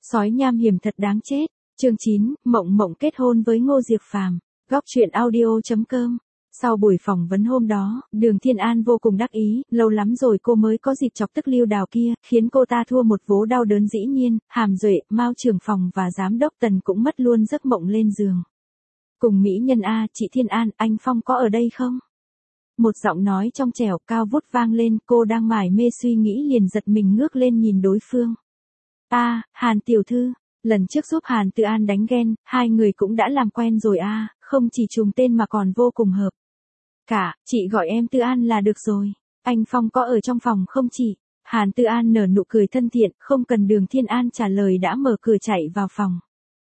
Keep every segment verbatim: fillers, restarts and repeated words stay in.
Sói nham hiểm thật đáng chết. Chương chín, Mộng Mộng kết hôn với Ngô Diệc Phàm. Góc truyện audio chấm com. Sau buổi phỏng vấn hôm đó, Đường Thiên An vô cùng đắc ý, lâu lắm rồi cô mới có dịp chọc tức Lưu Đào kia, khiến cô ta thua một vố đau đớn dĩ nhiên, Hàm Duệ, Mao trưởng phòng và giám đốc Tần cũng mất luôn giấc mộng lên giường. Cùng mỹ nhân A, chị Thiên An, anh Phong có ở đây không? Một giọng nói trong trẻo cao vút vang lên, cô đang mải mê suy nghĩ liền giật mình ngước lên nhìn đối phương. A, à, Hàn tiểu thư, lần trước giúp Hàn Tự An đánh ghen, hai người cũng đã làm quen rồi a, à, không chỉ trùng tên mà còn vô cùng hợp. Cả, chị gọi em Tự An là được rồi. Anh Phong có ở trong phòng không chị? Hàn Tự An nở nụ cười thân thiện, không cần Đường Thiên An trả lời đã mở cửa chạy vào phòng.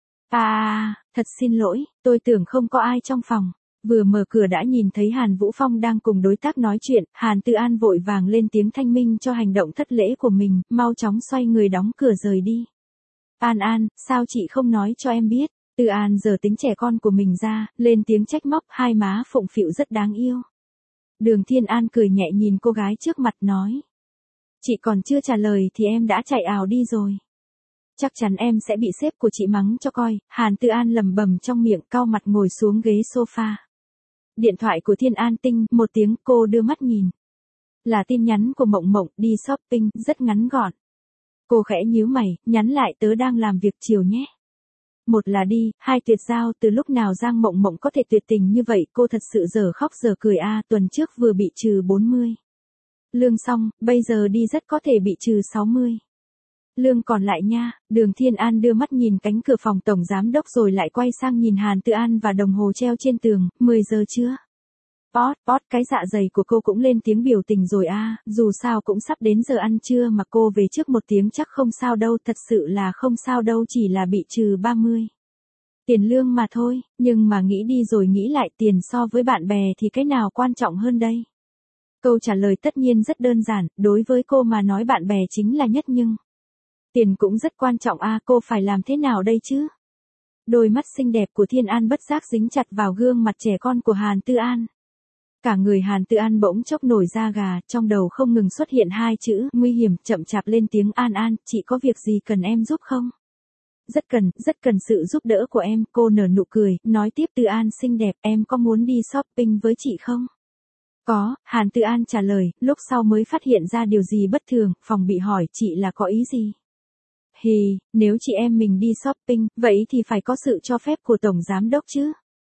À, thật xin lỗi, tôi tưởng không có ai trong phòng. Vừa mở cửa đã nhìn thấy Hàn Vũ Phong đang cùng đối tác nói chuyện, Hàn Tự An vội vàng lên tiếng thanh minh cho hành động thất lễ của mình, mau chóng xoay người đóng cửa rời đi. An An, sao chị không nói cho em biết? Tự An giờ tính trẻ con của mình ra, lên tiếng trách móc, hai má phụng phịu rất đáng yêu. Đường Thiên An cười nhẹ nhìn cô gái trước mặt nói. Chị còn chưa trả lời thì em đã chạy ào đi rồi. Chắc chắn em sẽ bị sếp của chị mắng cho coi, Hàn Tự An lẩm bẩm trong miệng, cau mặt ngồi xuống ghế sofa. Điện thoại của Thiên An tinh, một tiếng, cô đưa mắt nhìn. Là tin nhắn của Mộng Mộng, đi shopping, rất ngắn gọn. Cô khẽ nhíu mày, nhắn lại tớ đang làm việc chiều nhé. Một là đi, hai tuyệt giao, từ lúc nào Giang Mộng Mộng có thể tuyệt tình như vậy, cô thật sự dở khóc dở cười a, à, tuần trước vừa bị trừ bốn mươi. Lương xong, bây giờ đi rất có thể bị trừ sáu mươi. Lương còn lại nha. Đường Thiên An đưa mắt nhìn cánh cửa phòng tổng giám đốc rồi lại quay sang nhìn Hàn Tự An và đồng hồ treo trên tường, mười giờ chưa? Pót, pót, cái dạ dày của cô cũng lên tiếng biểu tình rồi a, à, dù sao cũng sắp đến giờ ăn trưa mà cô về trước một tiếng chắc không sao đâu, thật sự là không sao đâu, chỉ là bị trừ ba mươi. Tiền lương mà thôi, nhưng mà nghĩ đi rồi nghĩ lại, tiền so với bạn bè thì cái nào quan trọng hơn đây? Câu trả lời tất nhiên rất đơn giản, đối với cô mà nói bạn bè chính là nhất nhưng tiền cũng rất quan trọng a, à, cô phải làm thế nào đây chứ? Đôi mắt xinh đẹp của Thiên An bất giác dính chặt vào gương mặt trẻ con của Hàn Tự An. Cả người Hàn Tự An bỗng chốc nổi da gà, trong đầu không ngừng xuất hiện hai chữ, nguy hiểm, chậm chạp lên tiếng. An An, chị có việc gì cần em giúp không? Rất cần, rất cần sự giúp đỡ của em, cô nở nụ cười, nói tiếp. Tự An xinh đẹp, em có muốn đi shopping với chị không? Có, Hàn Tự An trả lời, lúc sau mới phát hiện ra điều gì bất thường, phòng bị hỏi, chị là có ý gì? Hì, nếu chị em mình đi shopping, vậy thì phải có sự cho phép của tổng giám đốc chứ.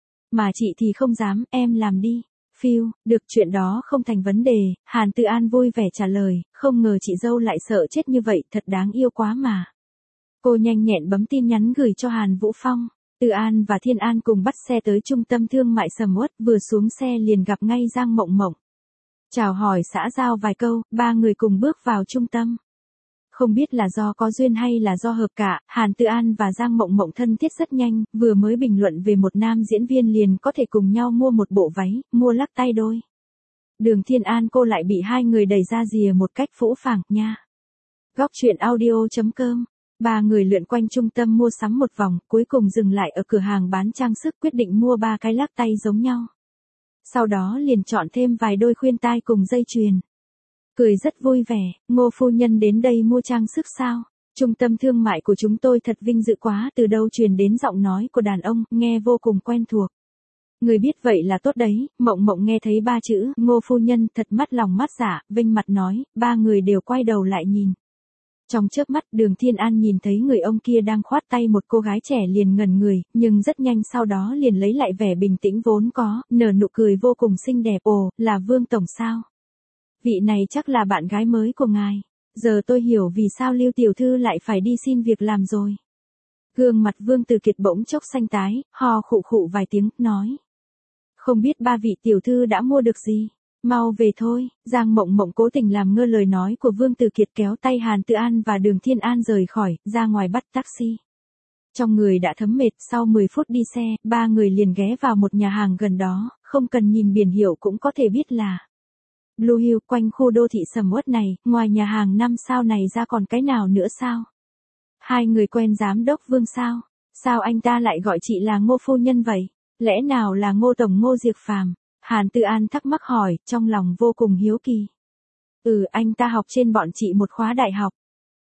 Mà chị thì không dám, em làm đi. Phiêu, được, chuyện đó không thành vấn đề, Hàn Tự An vui vẻ trả lời, không ngờ chị dâu lại sợ chết như vậy, thật đáng yêu quá mà. Cô nhanh nhẹn bấm tin nhắn gửi cho Hàn Vũ Phong. Tự An và Thiên An cùng bắt xe tới trung tâm thương mại Sầm Uất, vừa xuống xe liền gặp ngay Giang Mộng Mộng. Chào hỏi xã giao vài câu, ba người cùng bước vào trung tâm. Không biết là do có duyên hay là do hợp cả, Hàn Tự An và Giang Mộng Mộng thân thiết rất nhanh, vừa mới bình luận về một nam diễn viên liền có thể cùng nhau mua một bộ váy, mua lắc tay đôi. Đường Thiên An cô lại bị hai người đẩy ra rìa một cách phũ phàng, nha. Góc truyện audio chấm com. Ba người lượn quanh trung tâm mua sắm một vòng, cuối cùng dừng lại ở cửa hàng bán trang sức, quyết định mua ba cái lắc tay giống nhau. Sau đó liền chọn thêm vài đôi khuyên tai cùng dây chuyền. Cười rất vui vẻ, Ngô phu nhân đến đây mua trang sức sao? Trung tâm thương mại của chúng tôi thật vinh dự quá, từ đâu truyền đến giọng nói của đàn ông, nghe vô cùng quen thuộc. Người biết vậy là tốt đấy, Mộng Mộng nghe thấy ba chữ, Ngô phu nhân, thật mắt lòng mắt dạ, vinh mặt nói, ba người đều quay đầu lại nhìn. Trong chớp mắt, Đường Thiên An nhìn thấy người ông kia đang khoát tay một cô gái trẻ liền ngẩn người, nhưng rất nhanh sau đó liền lấy lại vẻ bình tĩnh vốn có, nở nụ cười vô cùng xinh đẹp. Ồ, là Vương Tổng sao? Vị này chắc là bạn gái mới của ngài. Giờ tôi hiểu vì sao Lưu tiểu thư lại phải đi xin việc làm rồi. Gương mặt Vương Từ Kiệt bỗng chốc xanh tái, ho khụ khụ vài tiếng, nói. Không biết ba vị tiểu thư đã mua được gì? Mau về thôi. Giang Mộng Mộng cố tình làm ngơ lời nói của Vương Từ Kiệt, kéo tay Hàn Tự An và Đường Thiên An rời khỏi, ra ngoài bắt taxi. Trong người đã thấm mệt, sau mười phút đi xe, ba người liền ghé vào một nhà hàng gần đó, không cần nhìn biển hiệu cũng có thể biết là Blue Hill. Quanh khu đô thị Sầm Uất này, ngoài nhà hàng năm sao này ra còn cái nào nữa sao? Hai người quen giám đốc Vương sao? Sao anh ta lại gọi chị là Ngô phu nhân vậy? Lẽ nào là Ngô Tổng Ngô Diệc Phàm? Hàn Tự An thắc mắc hỏi, trong lòng vô cùng hiếu kỳ. Ừ, anh ta học trên bọn chị một khóa đại học.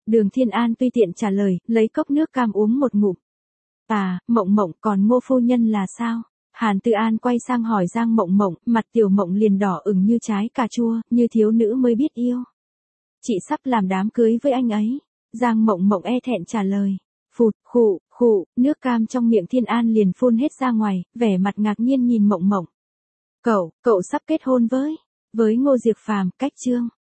Đường Thiên An tùy tiện trả lời, lấy cốc nước cam uống một ngụm. À, Mộng Mộng, còn Ngô phu nhân là sao? Hàn Tư An quay sang hỏi Giang Mộng Mộng, mặt Tiểu Mộng liền đỏ ửng như trái cà chua, như thiếu nữ mới biết yêu. Chị sắp làm đám cưới với anh ấy. Giang Mộng Mộng e thẹn trả lời. Phụt, khụ, khụ, nước cam trong miệng Thiên An liền phun hết ra ngoài, vẻ mặt ngạc nhiên nhìn Mộng Mộng. Cậu, cậu sắp kết hôn với, với Ngô Diệp Phàm, cách chương.